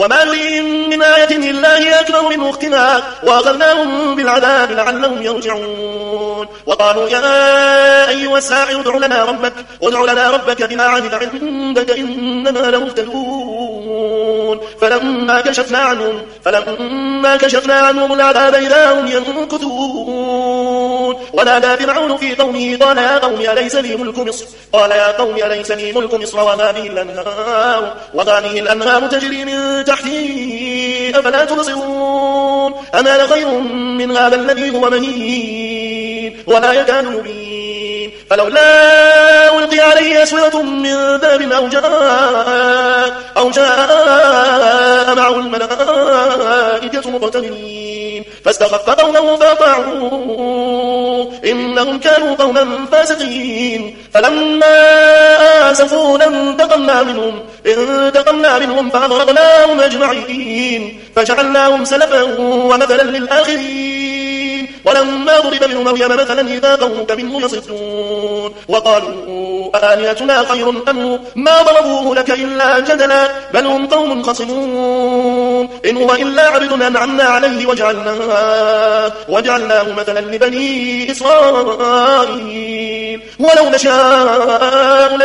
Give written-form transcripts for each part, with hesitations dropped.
وما نريهم من آية إلا هي أكبر من أختها وأخذناهم بالعذاب لعلهم يرجعون وقالوا يا أيها الساحر ادع لنا ربك بما عهد عندك إننا لمهتدون فلما كشفنا عنهم العذاب إذا هم ينكثون ونادى فرعون في قومه قال يا قوم أليس لي ملك مصر وهذه الأنهار تجري من تحتي أفلا تبصرون أما أنا خير من هذا الذي هو مهين ولا يكاد يبين فلولا ألقي عليه أسورة من ذهب أو جاء معه الملائكة مقترنين فاستخف قومه فأطاعوه إنهم كانوا قوما فاسقين فلما آسفونا انتقمنا منهم فأغرقناهم أجمعين فجعلناهم سلفا ومثلا للآخرين ولما ضرب ابن مريم مثلا إذا قومك منه يصدون وقالوا أآلهتنا خير أم ما ضربوه لك إلا جدلا بل هم قوم خصمون إن هو إلا عبد أنعمنا عليه وجعلناه مثلا لبني إسرائيل ولو نشاء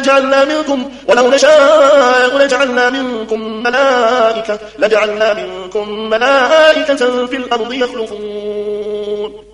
لجعلنا منكم ملائكة في الأرض يخلفون